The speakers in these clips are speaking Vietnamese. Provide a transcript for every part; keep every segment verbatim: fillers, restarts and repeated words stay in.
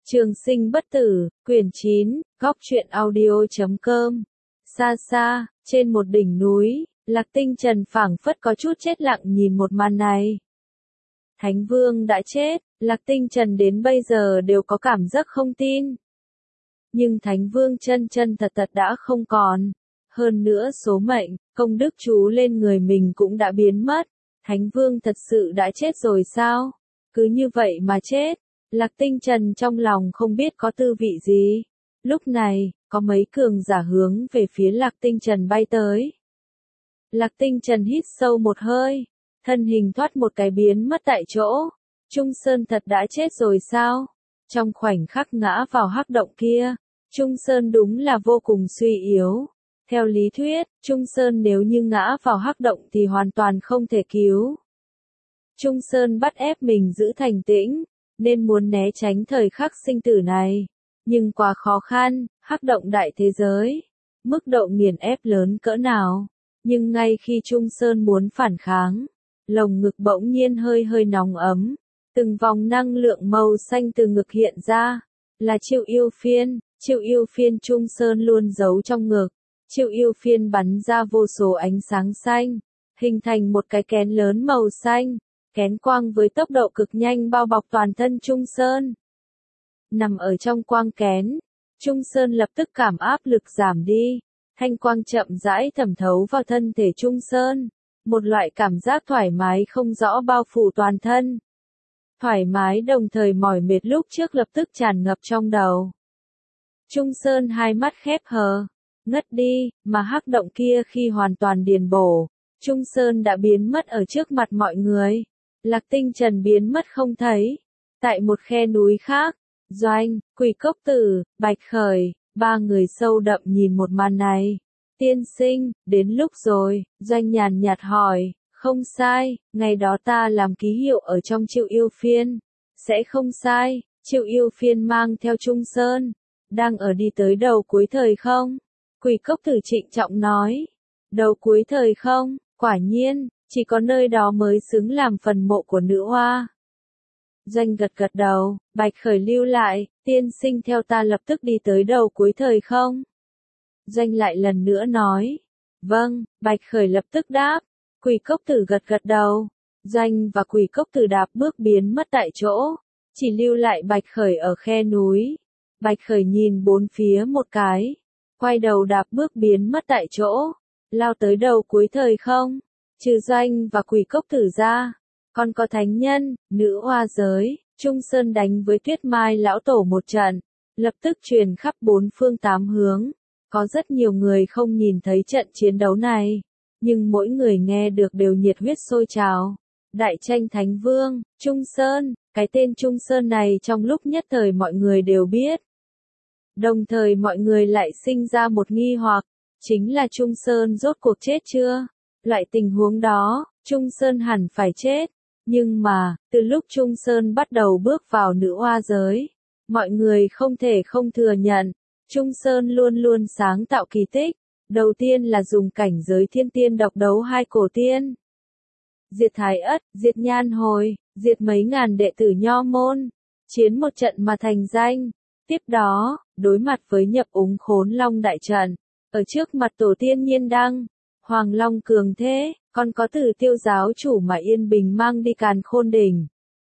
Trường sinh bất tử, quyển chín, góc truyện audio chấm com. Xa xa, trên một đỉnh núi, Lạc Tinh Trần phảng phất có chút chết lặng nhìn một màn này. Thánh Vương đã chết, Lạc Tinh Trần đến bây giờ đều có cảm giác không tin. Nhưng Thánh Vương chân chân thật thật đã không còn. Hơn nữa số mệnh, công đức chú lên người mình cũng đã biến mất. Thánh Vương thật sự đã chết rồi sao? Cứ như vậy mà chết. Lạc Tinh Trần trong lòng không biết có tư vị gì. Lúc này, có mấy cường giả hướng về phía Lạc Tinh Trần bay tới. Lạc Tinh Trần hít sâu một hơi, thân hình thoát một cái biến mất tại chỗ. Trung Sơn thật đã chết rồi sao? Trong khoảnh khắc ngã vào hắc động kia, Trung Sơn đúng là vô cùng suy yếu. Theo lý thuyết, Trung Sơn nếu như ngã vào hắc động thì hoàn toàn không thể cứu. Trung Sơn bắt ép mình giữ thành tĩnh, nên muốn né tránh thời khắc sinh tử này. Nhưng quá khó khăn, hắc động đại thế giới. Mức độ nghiền ép lớn cỡ nào. Nhưng ngay khi Trung Sơn muốn phản kháng, lồng ngực bỗng nhiên hơi hơi nóng ấm. Từng vòng năng lượng màu xanh từ ngực hiện ra. Là chiêu yêu phiên, chiêu yêu phiên Trung Sơn luôn giấu trong ngực. Chiêu yêu phiên bắn ra vô số ánh sáng xanh, hình thành một cái kén lớn màu xanh. Kén quang với tốc độ cực nhanh bao bọc toàn thân Trung Sơn. Nằm ở trong quang kén, Trung Sơn lập tức cảm áp lực giảm đi. Thanh quang chậm rãi thẩm thấu vào thân thể Trung Sơn. Một loại cảm giác thoải mái không rõ bao phủ toàn thân. Thoải mái đồng thời mỏi mệt lúc trước lập tức tràn ngập trong đầu. Trung Sơn hai mắt khép hờ, ngất đi, mà hắc động kia khi hoàn toàn điền bổ, Trung Sơn đã biến mất ở trước mặt mọi người. Lạc Tinh Trần biến mất không thấy. Tại một khe núi khác, Doanh, Quỷ Cốc Tử, Bạch Khởi, ba người sâu đậm nhìn một màn này. Tiên sinh, đến lúc rồi, Doanh nhàn nhạt hỏi, không sai, ngày đó ta làm ký hiệu ở trong Triệu Yêu Phiên. Sẽ không sai, Triệu Yêu Phiên mang theo Trung Sơn, đang ở đi tới đầu cuối thời không? Quỷ Cốc Tử trịnh trọng nói, đầu cuối thời không, quả nhiên. Chỉ có nơi đó mới xứng làm phần mộ của nữ hoa. Doanh gật gật đầu, Bạch Khởi lưu lại, tiên sinh theo ta lập tức đi tới đầu cuối thời không? Doanh lại lần nữa nói. Vâng, Bạch Khởi lập tức đáp. Quỷ Cốc Tử gật gật đầu. Doanh và Quỷ Cốc Tử đạp bước biến mất tại chỗ. Chỉ lưu lại Bạch Khởi ở khe núi. Bạch Khởi nhìn bốn phía một cái. Quay đầu đạp bước biến mất tại chỗ. Lao tới đầu cuối thời không? Trừ Doanh và Quỷ Cốc Tử ra, còn có thánh nhân, nữ hoa giới, Trung Sơn đánh với Tuyết Mai lão tổ một trận, lập tức truyền khắp bốn phương tám hướng. Có rất nhiều người không nhìn thấy trận chiến đấu này, nhưng mỗi người nghe được đều nhiệt huyết sôi trào. Đại tranh Thánh Vương, Trung Sơn, cái tên Trung Sơn này trong lúc nhất thời mọi người đều biết. Đồng thời mọi người lại sinh ra một nghi hoặc, chính là Trung Sơn rốt cuộc chết chưa? Loại tình huống đó, Trung Sơn hẳn phải chết. Nhưng mà, từ lúc Trung Sơn bắt đầu bước vào nữ hoa giới, mọi người không thể không thừa nhận, Trung Sơn luôn luôn sáng tạo kỳ tích. Đầu tiên là dùng cảnh giới thiên tiên độc đấu hai cổ tiên. Diệt Thái Ất, diệt Nhan Hồi, diệt mấy ngàn đệ tử Nho Môn. Chiến một trận mà thành danh. Tiếp đó, đối mặt với nhập úng khốn long đại trận. Ở trước mặt tổ tiên Nhiên Đăng. Hoàng Long cường thế, còn có Tử Tiêu giáo chủ mà Yên Bình mang đi Càn Khôn Đỉnh.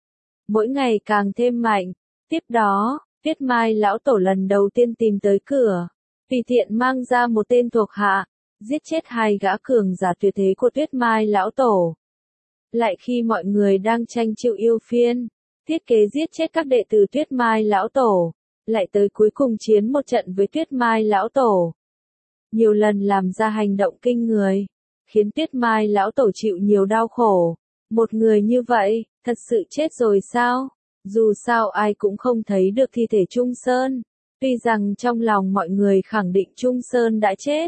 Mỗi ngày càng thêm mạnh. Tiếp đó, Tuyết Mai lão tổ lần đầu tiên tìm tới cửa. Tùy tiện mang ra một tên thuộc hạ, giết chết hai gã cường giả tuyệt thế của Tuyết Mai lão tổ. Lại khi mọi người đang tranh Triệu Yêu Phiên, thiết kế giết chết các đệ tử Tuyết Mai lão tổ, lại tới cuối cùng chiến một trận với Tuyết Mai lão tổ. Nhiều lần làm ra hành động kinh người, khiến Tuyết Mai lão tổ chịu nhiều đau khổ. Một người như vậy, thật sự chết rồi sao? Dù sao ai cũng không thấy được thi thể Trung Sơn. Tuy rằng trong lòng mọi người khẳng định Trung Sơn đã chết,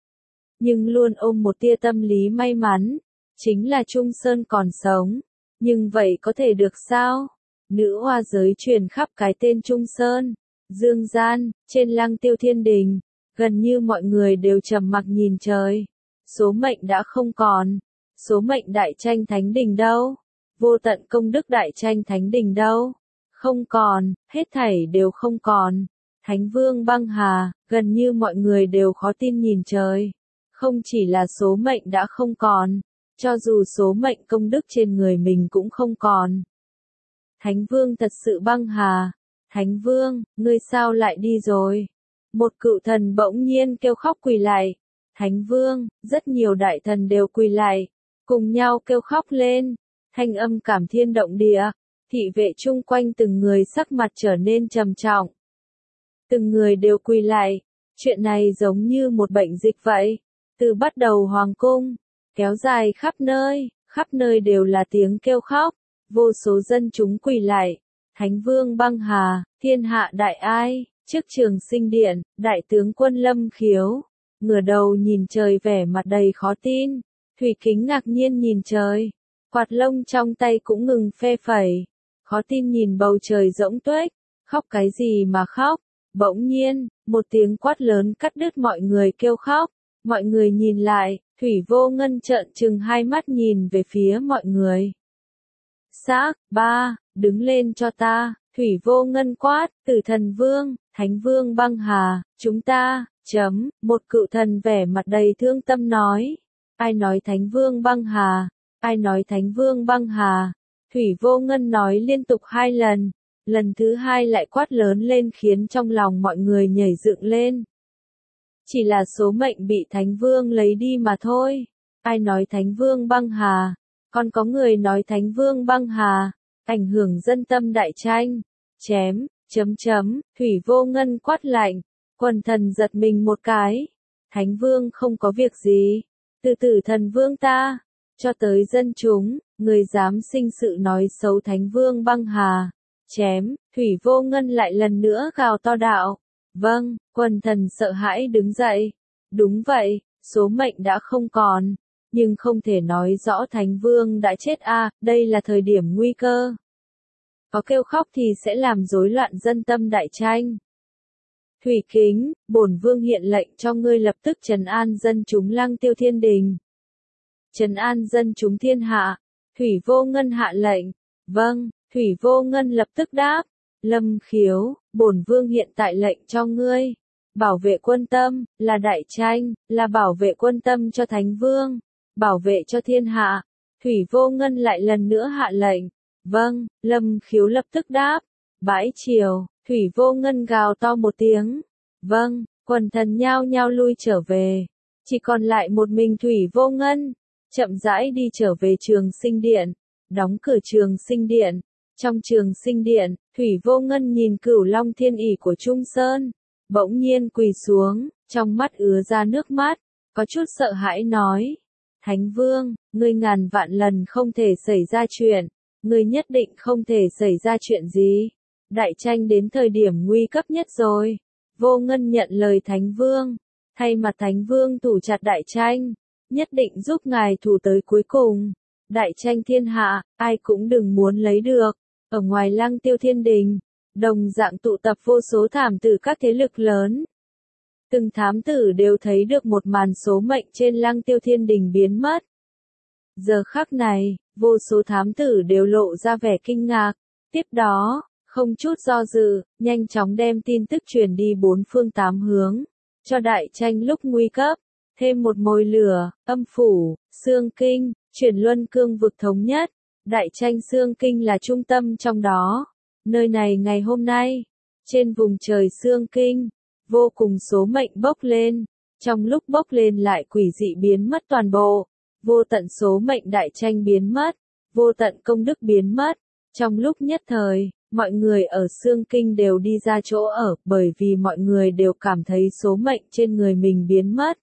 nhưng luôn ôm một tia tâm lý may mắn, chính là Trung Sơn còn sống. Nhưng vậy có thể được sao? Nữ hoa giới truyền khắp cái tên Trung Sơn. Dương gian, trên Lăng Tiêu Thiên Đình, gần như mọi người đều trầm mặc nhìn trời. Số mệnh đã không còn. Số mệnh đại tranh Thánh Đình đâu? Vô tận công đức đại tranh Thánh Đình đâu? Không còn, hết thảy đều không còn. Thánh Vương băng hà, gần như mọi người đều khó tin nhìn trời. Không chỉ là số mệnh đã không còn, cho dù số mệnh công đức trên người mình cũng không còn. Thánh Vương thật sự băng hà. Thánh Vương, ngươi sao lại đi rồi? Một cựu thần bỗng nhiên kêu khóc quỳ lại. Thánh Vương, rất nhiều đại thần đều quỳ lại, cùng nhau kêu khóc lên. Thanh âm cảm thiên động địa, thị vệ chung quanh từng người sắc mặt trở nên trầm trọng. Từng người đều quỳ lại, chuyện này giống như một bệnh dịch vậy. Từ bắt đầu hoàng cung, kéo dài khắp nơi, khắp nơi đều là tiếng kêu khóc, vô số dân chúng quỳ lại. Thánh Vương băng hà, thiên hạ đại ai, trước Trường Sinh Điện, đại tướng quân Lâm Khiếu, ngửa đầu nhìn trời vẻ mặt đầy khó tin. Thủy Kính ngạc nhiên nhìn trời, quạt lông trong tay cũng ngừng phe phẩy, khó tin nhìn bầu trời rỗng tuếch, khóc cái gì mà khóc. Bỗng nhiên, một tiếng quát lớn cắt đứt mọi người kêu khóc, mọi người nhìn lại, Thủy Vô Ngân trợn trừng hai mắt nhìn về phía mọi người. Xác, ba, đứng lên cho ta, Thủy Vô Ngân quát, Tử Thần Vương, Thánh Vương băng hà, chúng ta, chấm, một cựu thần vẻ mặt đầy thương tâm nói. Ai nói Thánh Vương băng hà? Ai nói Thánh Vương băng hà? Thủy Vô Ngân nói liên tục hai lần, lần thứ hai lại quát lớn lên khiến trong lòng mọi người nhảy dựng lên. Chỉ là số mệnh bị Thánh Vương lấy đi mà thôi. Ai nói Thánh Vương băng hà? Còn có người nói Thánh Vương băng hà, ảnh hưởng dân tâm đại tranh. Chém, chấm chấm, Thủy Vô Ngân quát lạnh, quần thần giật mình một cái. Thánh Vương không có việc gì, từ Tử Thần Vương ta, cho tới dân chúng, người dám sinh sự nói xấu Thánh Vương băng hà. Chém, Thủy Vô Ngân lại lần nữa gào to đạo. Vâng, quần thần sợ hãi đứng dậy. Đúng vậy, số mệnh đã không còn, nhưng không thể nói rõ Thánh Vương đã chết a, à, đây là thời điểm nguy cơ. Có kêu khóc thì sẽ làm rối loạn dân tâm đại tranh. Thủy Kính, bổn vương hiện lệnh cho ngươi lập tức trấn an dân chúng Lăng Tiêu Thiên Đình. Trấn an dân chúng thiên hạ. Thủy Vô Ngân hạ lệnh. Vâng, Thủy Vô Ngân lập tức đáp. Lâm Khiếu, bổn vương hiện tại lệnh cho ngươi. Bảo vệ quân tâm, là đại tranh, là bảo vệ quân tâm cho Thánh Vương. Bảo vệ cho thiên hạ. Thủy Vô Ngân lại lần nữa hạ lệnh. Vâng, Lâm Khiếu lập tức đáp. Bãi chiều, Thủy Vô Ngân gào to một tiếng. Vâng, quần thần nhao nhao lui trở về. Chỉ còn lại một mình Thủy Vô Ngân. Chậm rãi đi trở về Trường Sinh Điện. Đóng cửa Trường Sinh Điện. Trong Trường Sinh Điện, Thủy Vô Ngân nhìn Cửu Long Thiên ỷ của Trung Sơn. Bỗng nhiên quỳ xuống, trong mắt ứa ra nước mắt. Có chút sợ hãi nói. Thánh Vương, ngươi ngàn vạn lần không thể xảy ra chuyện. Ngươi nhất định không thể xảy ra chuyện gì. Đại tranh đến thời điểm nguy cấp nhất rồi. Vô Ngân nhận lời Thánh Vương. Thay mặt Thánh Vương thủ chặt đại tranh. Nhất định giúp ngài thủ tới cuối cùng. Đại tranh thiên hạ, ai cũng đừng muốn lấy được. Ở ngoài Lăng Tiêu Thiên Đình, đồng dạng tụ tập vô số thảm tử các thế lực lớn. Từng thám tử đều thấy được một màn số mệnh trên Lăng Tiêu Thiên Đình biến mất. Giờ khắc này, vô số thám tử đều lộ ra vẻ kinh ngạc. Tiếp đó, không chút do dự, nhanh chóng đem tin tức truyền đi bốn phương tám hướng. Cho đại tranh lúc nguy cấp, thêm một mồi lửa, âm phủ, xương kinh, chuyển luân cương vực thống nhất. Đại tranh xương kinh là trung tâm trong đó. Nơi này ngày hôm nay, trên vùng trời xương kinh, vô cùng số mệnh bốc lên. Trong lúc bốc lên lại quỷ dị biến mất toàn bộ. Vô tận số mệnh đại tranh biến mất. Vô tận công đức biến mất. Trong lúc nhất thời, mọi người ở xương kinh đều đi ra chỗ ở bởi vì mọi người đều cảm thấy số mệnh trên người mình biến mất.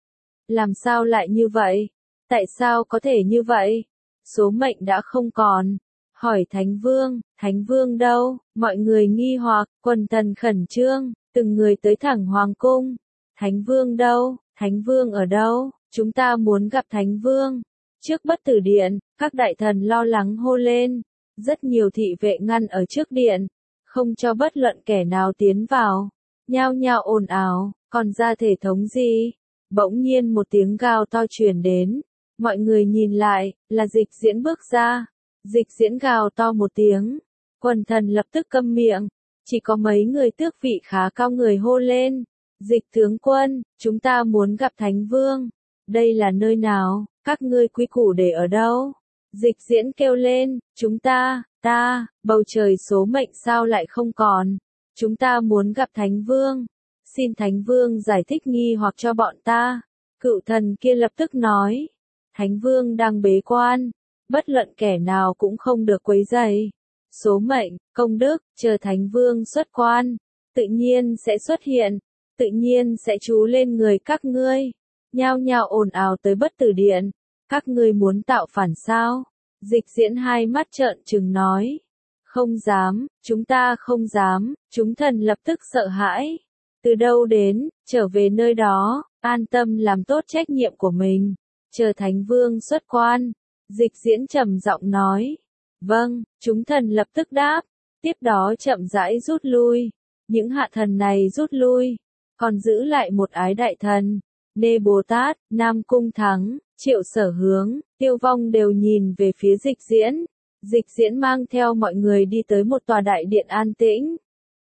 Làm sao lại như vậy? Tại sao có thể như vậy? Số mệnh đã không còn. Hỏi Thánh Vương, Thánh Vương đâu? Mọi người nghi hoặc, quần thần khẩn trương, từng người tới thẳng Hoàng cung. Thánh Vương đâu? Thánh Vương ở đâu? Chúng ta muốn gặp Thánh Vương. Trước Bất Tử Điện, các đại thần lo lắng hô lên. Rất nhiều thị vệ ngăn ở trước điện, không cho bất luận kẻ nào tiến vào. Nhao nhao ồn ào, còn ra thể thống gì? Bỗng nhiên một tiếng gào to truyền đến. Mọi người nhìn lại, là Dịch Diễn bước ra. Dịch Diễn gào to một tiếng. Quần thần lập tức câm miệng, chỉ có mấy người tước vị khá cao người hô lên. Dịch tướng quân, chúng ta muốn gặp Thánh Vương. Đây là nơi nào, các ngươi quy củ để ở đâu? Dịch Diễn kêu lên, chúng ta, ta, bầu trời số mệnh sao lại không còn? Chúng ta muốn gặp Thánh Vương. Xin Thánh Vương giải thích nghi hoặc cho bọn ta. Cựu thần kia lập tức nói, Thánh Vương đang bế quan, bất luận kẻ nào cũng không được quấy rầy. Số mệnh, công đức, chờ Thánh Vương xuất quan, tự nhiên sẽ xuất hiện, tự nhiên sẽ trú lên người các ngươi. Nhao nhao ồn ào tới Bất Tử Điện, các ngươi muốn tạo phản sao? Dịch Diễn hai mắt trợn trừng nói, không dám, chúng ta không dám. Chúng thần lập tức sợ hãi. Từ đâu đến, trở về nơi đó, an tâm làm tốt trách nhiệm của mình, chờ Thánh Vương xuất quan. Dịch Diễn trầm giọng nói, vâng, chúng thần lập tức đáp, tiếp đó chậm rãi rút lui. Những hạ thần này rút lui, còn giữ lại một ái đại thần, Nê Bồ Tát, Nam Cung Thắng, Triệu Sở Hướng, Tiêu Vong đều nhìn về phía Dịch Diễn. Dịch Diễn mang theo mọi người đi tới một tòa đại điện an tĩnh.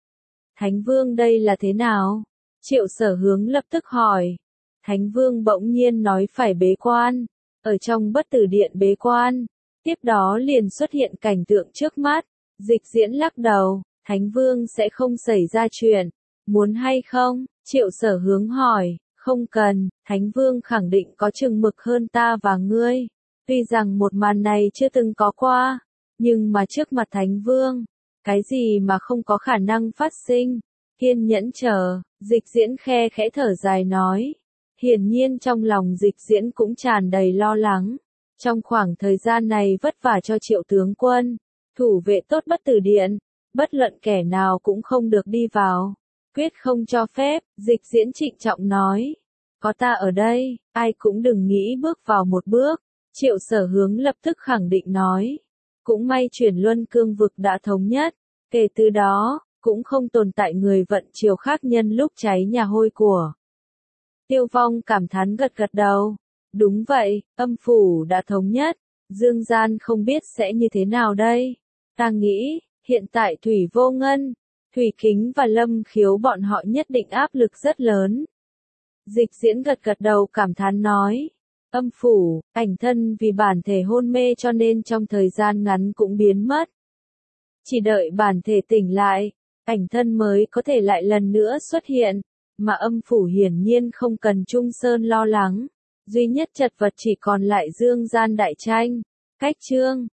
Thánh Vương đây là thế nào? Triệu Sở Hướng lập tức hỏi. Thánh Vương bỗng nhiên nói phải bế quan, ở trong Bất Tử Điện bế quan. Tiếp đó liền xuất hiện cảnh tượng trước mắt. Dịch Diễn lắc đầu, Thánh Vương sẽ không xảy ra chuyện. Muốn hay không? Triệu Sở Hướng hỏi. Không cần, Thánh Vương khẳng định có chừng mực hơn ta và ngươi. Tuy rằng một màn này chưa từng có qua, nhưng mà trước mặt Thánh Vương, cái gì mà không có khả năng phát sinh. Kiên nhẫn chờ, Dịch Diễn khe khẽ thở dài nói. Hiển nhiên trong lòng Dịch Diễn cũng tràn đầy lo lắng. Trong khoảng thời gian này vất vả cho Triệu tướng quân, thủ vệ tốt Bất Tử Điện, bất luận kẻ nào cũng không được đi vào. Quyết không cho phép, Dịch Diễn trịnh trọng nói. Có ta ở đây, ai cũng đừng nghĩ bước vào một bước. Triệu Sở Hướng lập tức khẳng định nói. Cũng may chuyển luân cương vực đã thống nhất. Kể từ đó, cũng không tồn tại người vận chiều khác nhân lúc cháy nhà hôi của. Tiêu Vong cảm thán gật gật đầu. Đúng vậy, âm phủ đã thống nhất. Dương gian không biết sẽ như thế nào đây. Ta nghĩ, hiện tại Thủy Vô Ngân, Thủy Kính và Lâm Khiếu bọn họ nhất định áp lực rất lớn. Dịch Diễn gật gật đầu cảm thán nói. Âm phủ, ảnh thân vì bản thể hôn mê cho nên trong thời gian ngắn cũng biến mất. Chỉ đợi bản thể tỉnh lại, ảnh thân mới có thể lại lần nữa xuất hiện, mà âm phủ hiển nhiên không cần Trung Sơn lo lắng. Duy nhất chật vật chỉ còn lại dương gian đại tranh. Cách chương